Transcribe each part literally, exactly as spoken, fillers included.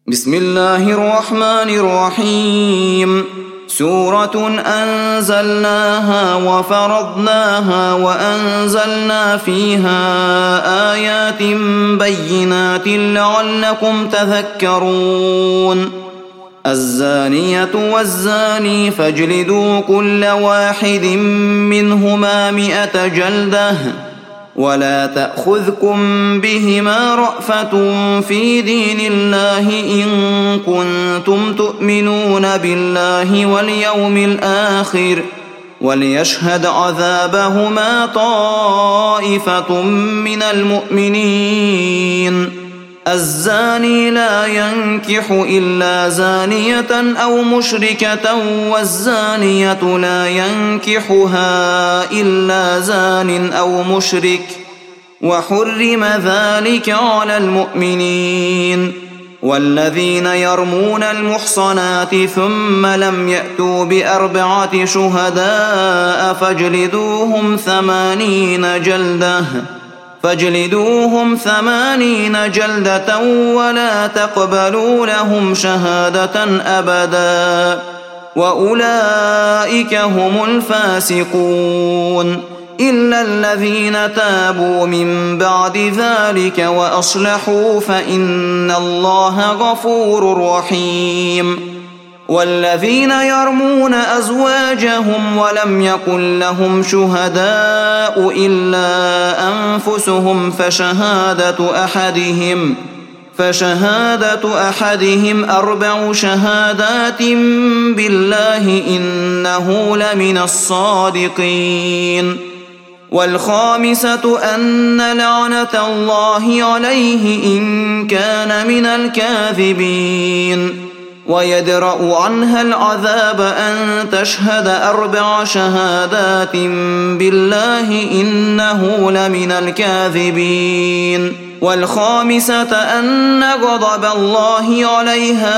بسم الله الرحمن الرحيم. سورة أنزلناها وفرضناها وأنزلنا فيها آيات بينات لعلكم تذكرون. الزانية والزاني فاجلدوا كل واحد منهما مئة جلدة ولا تأخذكم بهما رأفة في دين الله إن كنتم تؤمنون بالله واليوم الآخر وليشهد عذابهما طائفة من المؤمنين. الزاني لا ينكح إلا زانية أو مشركة والزانية لا ينكحها إلا زان أو مشرك وحرم ذلك على المؤمنين. والذين يرمون المحصنات ثم لم يأتوا بأربعة شهداء فاجلدوهم ثمانين جلدة فاجلدوهم ثمانين جلدة ولا تقبلوا لهم شهادة أبدا وأولئك هم الفاسقون إلا الذين تابوا من بعد ذلك وأصلحوا فإن الله غفور رحيم. والذين يرمون أزواجهم ولم يكن لهم شهداء إلا أنفسهم فشهادة أحدهم فشهادة أحدهم أربع شهادات بالله إنه لمن الصادقين. والخامسة أن لعنة الله عليه إن كان من الكاذبين. ويدرأ عنها العذاب أن تشهد أربع شهادات بالله إنه لمن الكاذبين. والخامسة أن غضب الله عليها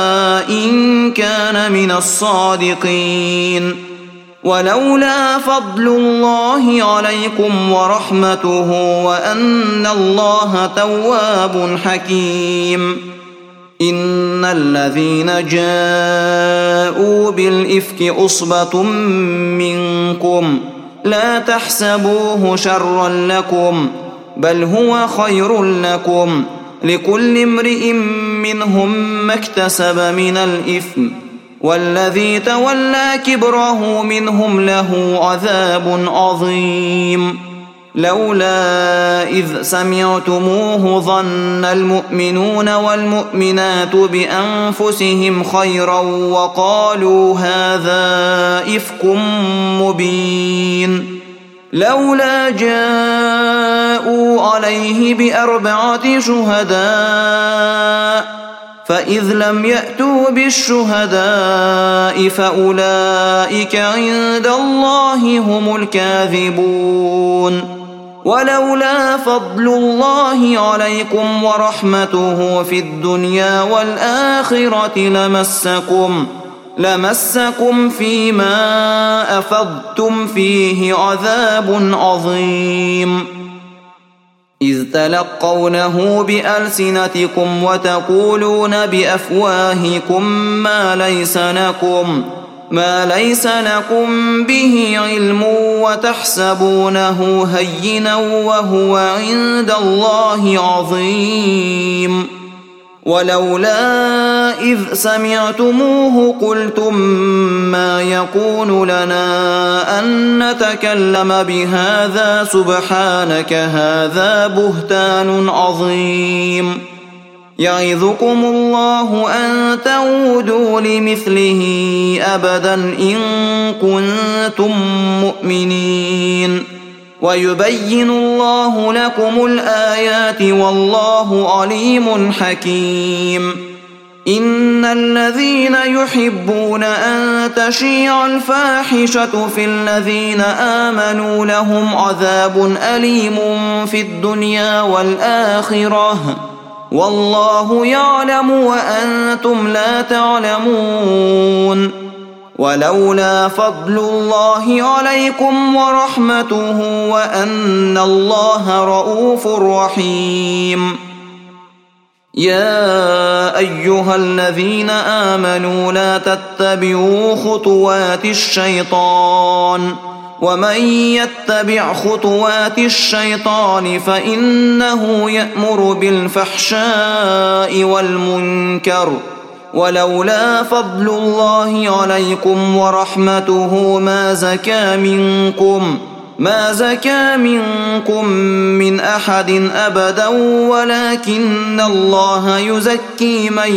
إن كان من الصادقين. ولولا فضل الله عليكم ورحمته وأن الله تواب حكيم. إن الذين جاءوا بالإفك عصبة منكم لا تحسبوه شرا لكم بل هو خير لكم لكل امرئ منهم ما اكتسب من الإثم والذي تولى كبره منهم له عذاب عظيم. لولا إذ سمعتموه ظن المؤمنون والمؤمنات بأنفسهم خيرا وقالوا هذا إفك مبين. لولا جاءوا عليه بأربعة شهداء فإذ لم يأتوا بالشهداء فأولئك عند الله هم الكاذبون. ولولا فضل الله عليكم ورحمته في الدنيا والآخرة لمسكم لمسكم فيما أفضتم فيه عذاب عظيم. إذ تلقونه بألسنتكم وتقولون بأفواهكم ما ليس لكم ما ليس لكم به علم وتحسبونه هينا وهو عند الله عظيم. ولولا إذ سمعتموه قلتم ما يكون لنا أن نتكلم بهذا سبحانك هذا بهتان عظيم. يعظكم الله أن تعودوا لمثله أبدا إن كنتم مؤمنين. ويبين الله لكم الآيات والله عليم حكيم. إن الذين يحبون أن تشيع الفاحشة في الذين آمنوا لهم عذاب أليم في الدنيا والآخرة والله يعلم وأنتم لا تعلمون. ولولا فضل الله عليكم ورحمته وأن الله رؤوف رحيم يا أيها الذين آمنوا لا تتبعوا خطوات الشيطان ومن يتبع خطوات الشيطان فإنه يأمر بالفحشاء والمنكر ولولا فضل الله عليكم ورحمته ما زكى منكم ما زكى منكم من أحد أبدا ولكن الله يزكي من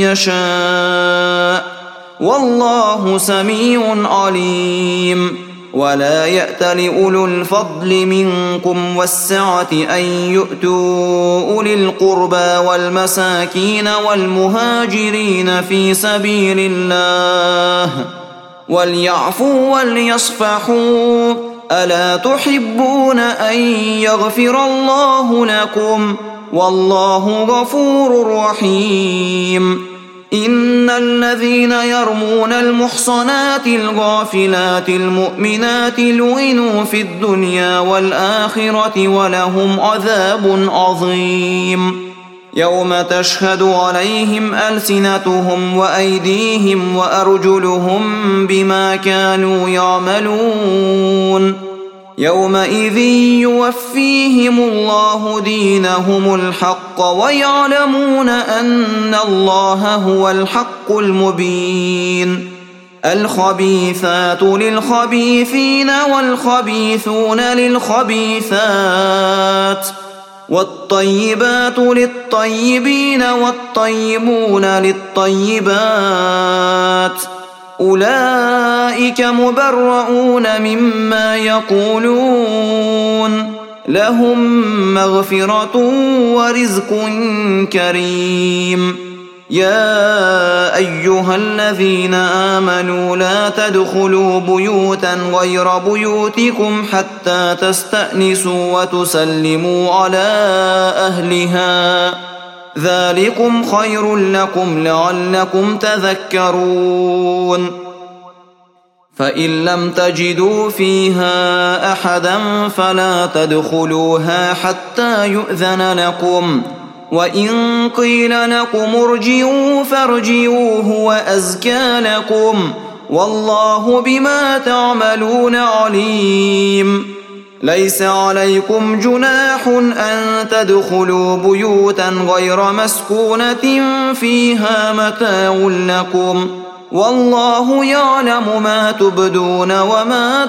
يشاء والله سميع عليم ولا يأت لأولو الفضل منكم والسعة أن يؤتوا أولي القربى والمساكين والمهاجرين في سبيل الله وليعفوا وليصفحوا ألا تحبون أن يغفر الله لكم والله غفور رحيم إن الذين يرمون المحصنات الغافلات المؤمنات لعنوا في الدنيا والآخرة ولهم عذاب عظيم يوم تشهد عليهم ألسنتهم وأيديهم وأرجلهم بما كانوا يعملون يومئذ يوفيهم الله دينهم الحق ويعلمون أن الله هو الحق المبين الخبيثات للخبيثين والخبيثون للخبيثات والطيبات للطيبين والطيبون للطيبات أولئك مبرؤون مما يقولون لهم مغفرة ورزق كريم يا أيها الذين آمنوا لا تدخلوا بيوتا غير بيوتكم حتى تستأنسوا وتسلموا على أهلها ذلكم خير لكم لعلكم تذكرون فإن لم تجدوا فيها أحدا فلا تدخلوها حتى يؤذن لكم وإن قيل لكم ارجعوا فارجعوا هو أزكى لكم والله بما تعملون عليم ليس عليكم جناح أن تدخلوا بيوتا غير مسكونة فيها متاع لكم والله يعلم ما تبدون وما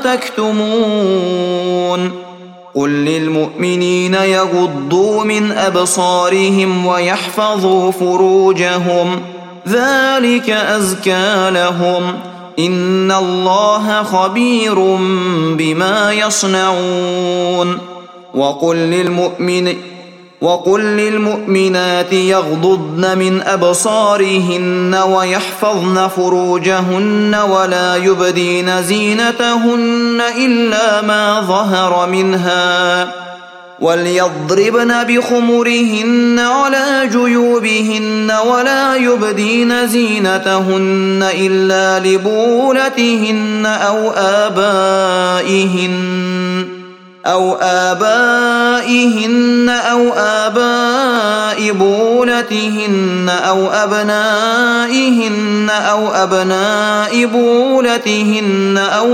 تكتمون قل للمؤمنين يغضوا من أبصارهم ويحفظوا فروجهم ذلك أزكى لهم إن الله خبير بما يصنعون وقل للمؤمن وقل للمؤمنات يغضضن من أبصارهن ويحفظن فروجهن ولا يبدين زينتهن إلا ما ظهر منها وليضربن بخمرهن على جيوبهن ولا يبدين زينتهن إلا لبولتهن أو آبائهن أو آبائهن أو آباء بولتهن أو أبنائهن أو أبناء بولتهن أو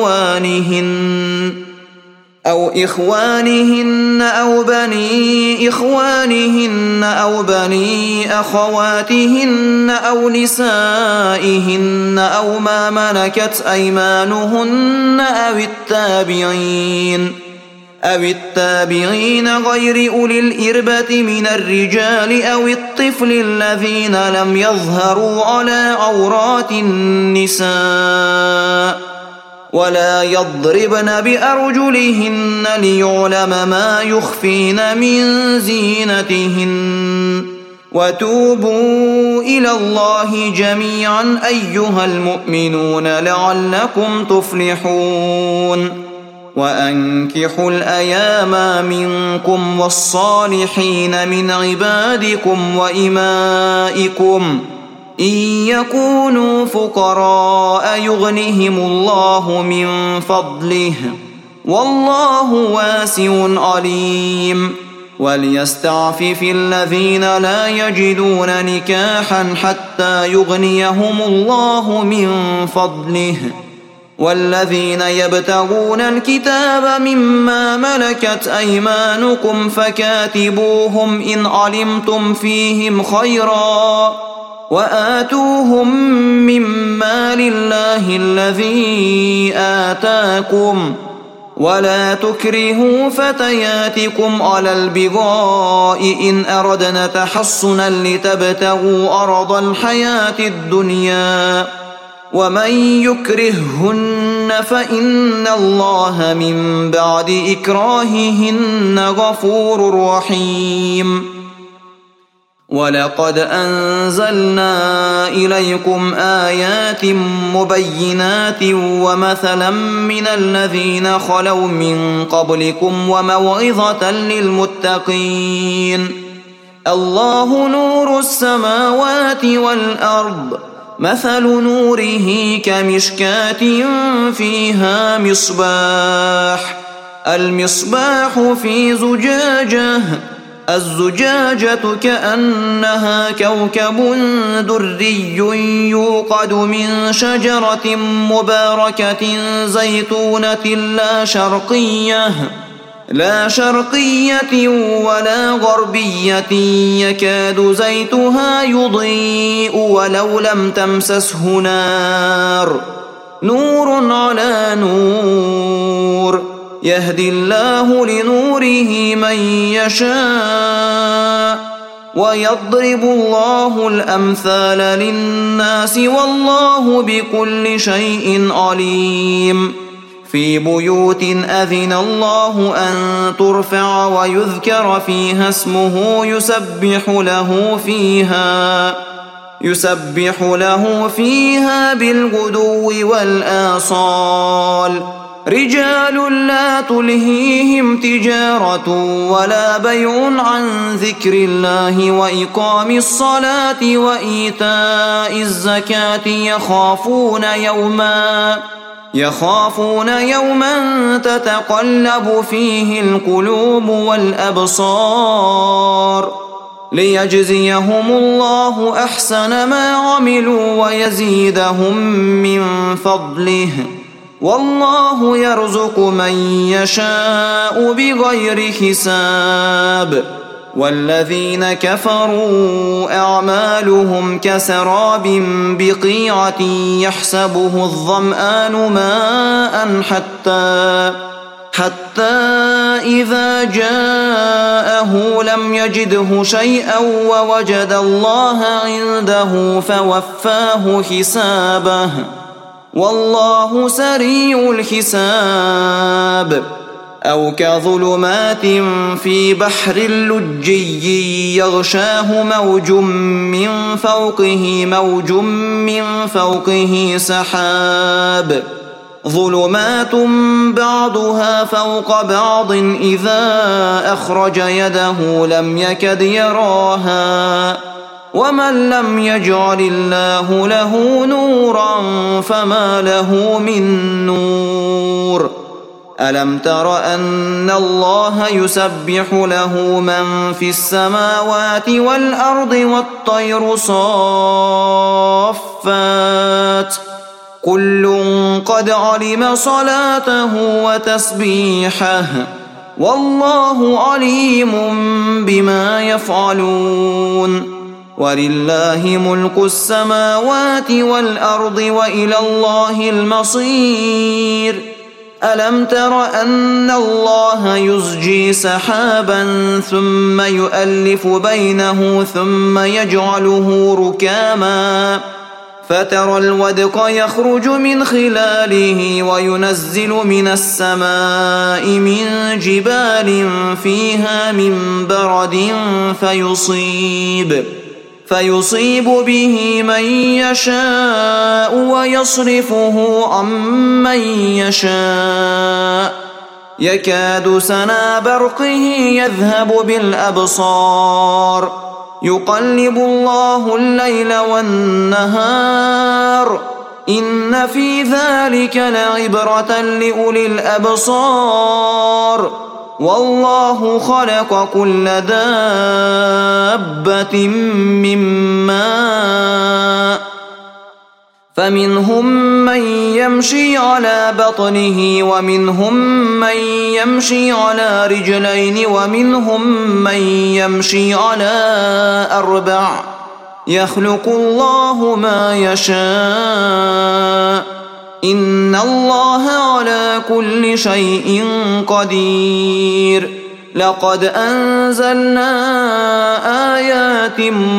إخوانهن أو إخوانهن أو بني إخوانهن أو بني أخواتهن أو نسائهن أو ما ملكت أيمانهن أو التابعين أو التابعين غير أولي الإربة من الرجال أو الطفل الذين لم يظهروا على عورات النساء ولا يضربن بأرجلهن ليعلم ما يخفين من زينتهن وتوبوا إلى الله جميعا أيها المؤمنون لعلكم تفلحون وأنكحوا الأيام منكم والصالحين من عبادكم وإمائكم إن يكونوا فقراء يغنهم الله من فضله والله واسع عليم وليستعفف الذين لا يجدون نكاحا حتى يغنيهم الله من فضله والذين يبتغون الكتاب مما ملكت أيمانكم فكاتبوهم إن علمتم فيهم خيرا وآتوهم مما لله الذي آتاكم ولا تكرهوا فتياتكم على البغاء إن أردنا تحصنا لتبتغوا أرض الحياة الدنيا ومن يكرههن فإن الله من بعد إكراههن غفور رحيم. ولقد أنزلنا إليكم آيات مبينات ومثلا من الذين خلوا من قبلكم وموعظة للمتقين. الله نور السماوات والأرض مثل نوره كمشكاة فيها مصباح المصباح في زجاجة الزجاجة كأنها كوكب دري يوقد من شجرة مباركة زيتونة لا شرقية لا شرقية ولا غربية يكاد زيتها يضيء ولو لم تمسسه نار نور على نور يهدي الله لنوره من يشاء ويضرب الله الأمثال للناس والله بكل شيء عليم. في بيوت أذن الله أن ترفع ويذكر فيها اسمه يسبح له فيها يسبح له فيها بالغدو والآصال رجال لا تلهيهم تجارة ولا بيع عن ذكر الله وإقام الصلاة وإيتاء الزكاة يخافون يوما يخافون يوما تتقلب فيه القلوب والأبصار ليجزيهم الله أحسن ما عملوا ويزيدهم من فضله والله يرزق من يشاء بغير حساب. والذين كفروا أعمالهم كسراب بقيعة يحسبه الظمآن ماء حتى حتى إذا جاءه لم يجده شيئا ووجد الله عنده فوفاه حسابه والله سريع الحساب. أو كظلمات في بحر لجي يغشاه موج من فوقه موج من فوقه سحاب ظلمات بعضها فوق بعض إذا أخرج يده لم يكد يراها ومن لم يجعل الله له نورا فما له من نور. ألم تر أن الله يسبح له من في السماوات والأرض والطير صافات كل قد علم صلاته وتسبيحه والله عليم بما يفعلون. ولله ملك السماوات والأرض وإلى الله المصير. ألم تر أن الله يزجي سحابا ثم يؤلف بينه ثم يجعله ركاما فترى الودق يخرج من خلاله وينزل من السماء من جبال فيها من برد فيصيب فيصيب به من يشاء ويصرفه عن من يشاء يكاد سنا برقه يذهب بالأبصار يقلب الله الليل والنهار إن في ذلك لعبرة لأولي الأبصار والله خلق كل دابة من ماء فمنهم من يمشي على بطنه ومنهم من يمشي على رجلين ومنهم من يمشي على أربع يخلق الله ما يشاء إن الله على كل شيء قدير لقد أنزلنا آيات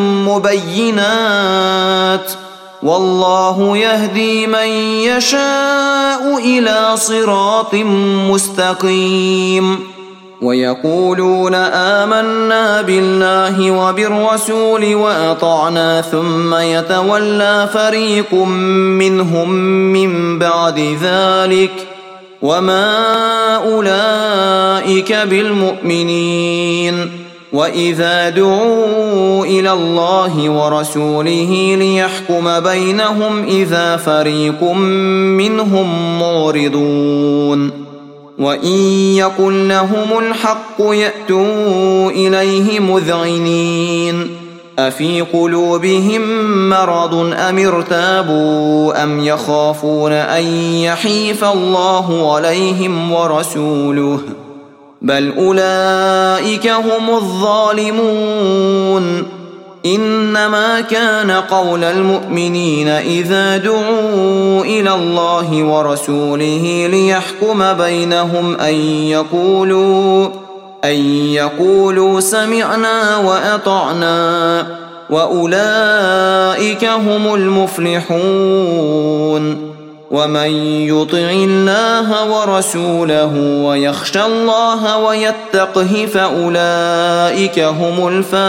مبينات والله يهدي من يشاء إلى صراط مستقيم ويقولون آمنا بالله وبالرسول وأطعنا ثم يتولى فريق منهم من بعد ذلك وما أولئك بالمؤمنين وإذا دعوا إلى الله ورسوله ليحكم بينهم إذا فريق منهم معرضون وإن يكن لهم الحق يأتوا إليه مذعنين أفي قلوبهم مرض أم ارتابوا أم يخافون أن يحيف الله عليهم ورسوله بل أولئك هم الظالمون إنما كان قول المؤمنين إذا دعوا إلى الله ورسوله ليحكم بينهم أن يقولوا أن يقولوا سمعنا وأطعنا وأولئك هم المفلحون ومن يطع الله ورسوله ويخشى الله ويتقه فأولئك هم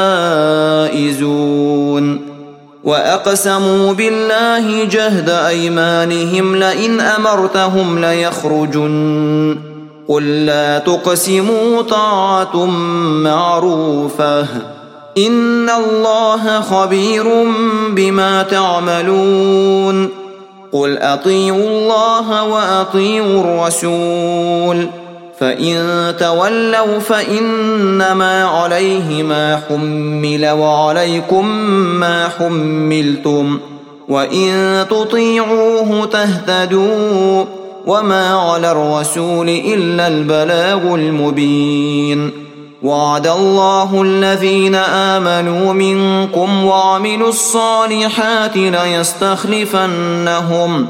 الفائزون وأقسموا بالله جهد أيمانهم لئن أمرتهم ليخرجن قل لا تقسموا طاعة معروفة إن الله خبير بما تعملون قل أطيعوا الله وأطيعوا الرسول فإن تولوا فإنما عليه ما حمل وعليكم ما حملتم وإن تطيعوه تهتدوا وما على الرسول إلا البلاغ المبين وعد الله الذين آمنوا منكم وعملوا الصالحات ليستخلفنهم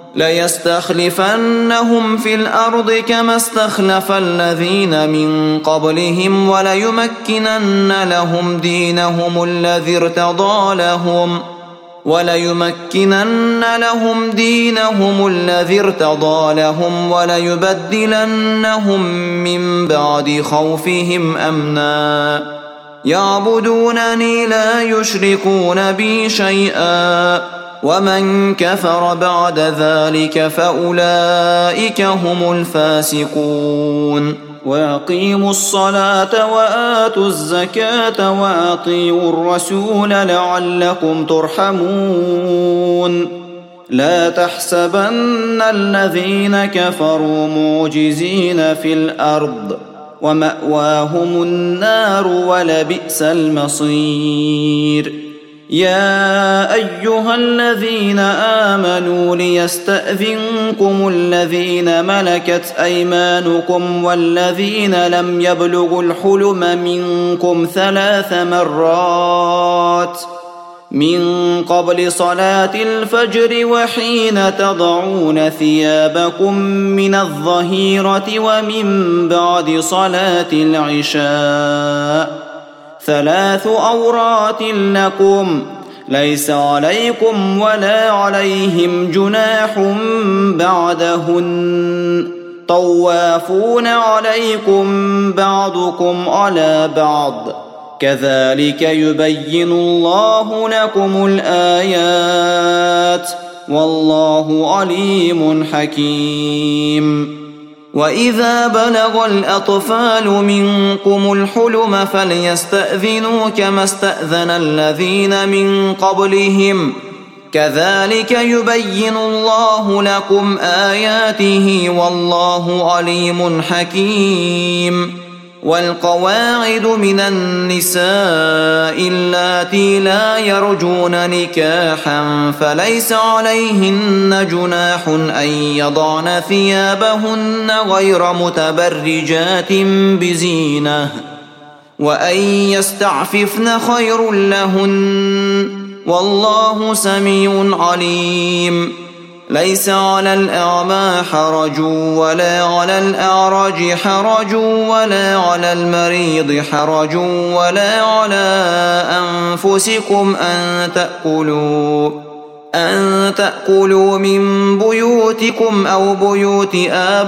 ليستخلفنهم في الأرض كما استخلف الذين من قبلهم وليمكنن لهم دينهم الذي ارتضى لهم وليمكنن لهم دينهم الذي ارتضى لهم وليبدلنهم من بعد خوفهم أمنا يعبدونني لا يشركون بي شيئا ومن كفر بعد ذلك فأولئك هم الفاسقون وأقيموا الصلاة وآتوا الزكاة وأطيعوا الرسول لعلكم ترحمون لا تحسبن الذين كفروا معجزين في الأرض ومأواهم النار ولبئس المصير يا أيها الذين آمنوا ليستأذنكم الذين ملكت أيمانكم والذين لم يبلغوا الحلم منكم ثلاث مرات من قبل صلاة الفجر وحين تضعون ثيابكم من الظهيرة ومن بعد صلاة العشاء ثلاث أورات لكم ليس عليكم ولا عليهم جناح بعدهن طوافون عليكم بعضكم على بعض كذلك يبين الله لكم الآيات والله عليم حكيم وإذا بلغ الأطفال منكم الحلم فليستأذنوا كما استأذن الذين من قبلهم كذلك يبين الله لكم آياته والله عليم حكيم والقواعد من النساء اللاتي لا يرجون نكاحا فليس عليهن جناح أن يضعن ثيابهن غير متبرجات بزينة وأن يستعففن خير لهن والله سميع عليم. ليس على الأعمى حرج ولا على الأعرج حرج ولا على المريض حرج ولا على أنفسكم أن تأكلوا أن تأكلوا من بيوتكم أو بيوت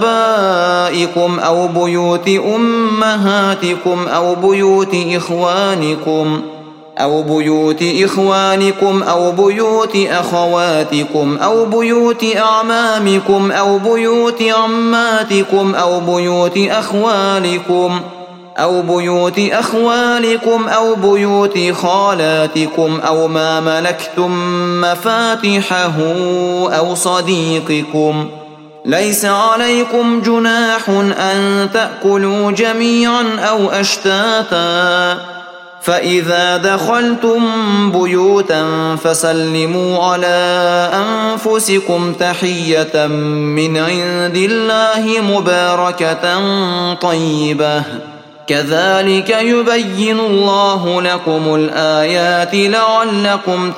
آبائكم أو بيوت أمهاتكم أو بيوت إخوانكم أو بيوت إخوانكم أو بيوت أخواتكم أو بيوت أعمامكم أو بيوت عماتكم أو بيوت أخوالكم أو بيوت أخوالكم أو بيوت خالاتكم أو ما ملكتم مفاتحه أو صديقكم. ليس عليكم جناح أن تأكلوا جميعا أو أشتاتا فإذا دخلتم بيوتا فسلموا على أنفسكم تحية من عند الله مباركة طيبة كذلك يبين الله لكم الآيات لعلكم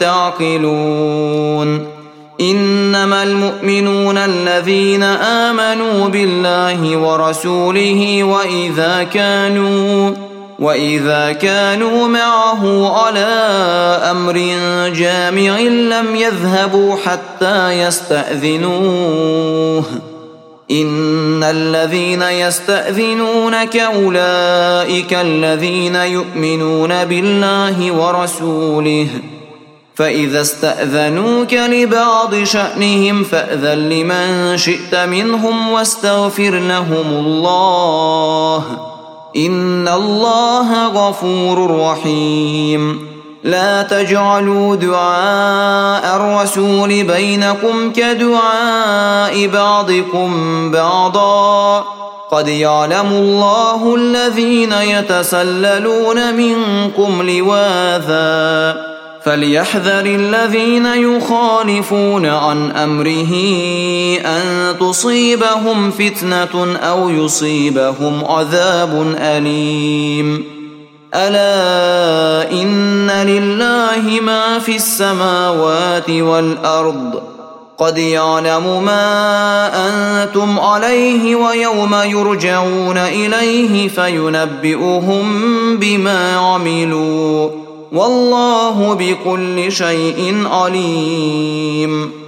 تعقلون. إنما المؤمنون الذين آمنوا بالله ورسوله وإذا كانوا وإذا كانوا معه على أمر جامع لم يذهبوا حتى يستأذنوه. إن الذين يستأذنونك أولئك الذين يؤمنون بالله ورسوله فإذا استأذنوك لبعض شأنهم فأذن لمن شئت منهم واستغفر لهم الله إن الله غفور رحيم. لا تجعلوا دعاء الرسول بينكم كدعاء بعضكم بعضا قد يعلم الله الذين يتسللون منكم لواذا فليحذر الذين يخالفون عن أمره أن تصيبهم فتنة أو يصيبهم عذاب أليم. ألا إن لله ما في السماوات والأرض قد يعلم ما أنتم عليه ويوم يرجعون إليه فينبئهم بما عملوا والله بكل شيء عليم.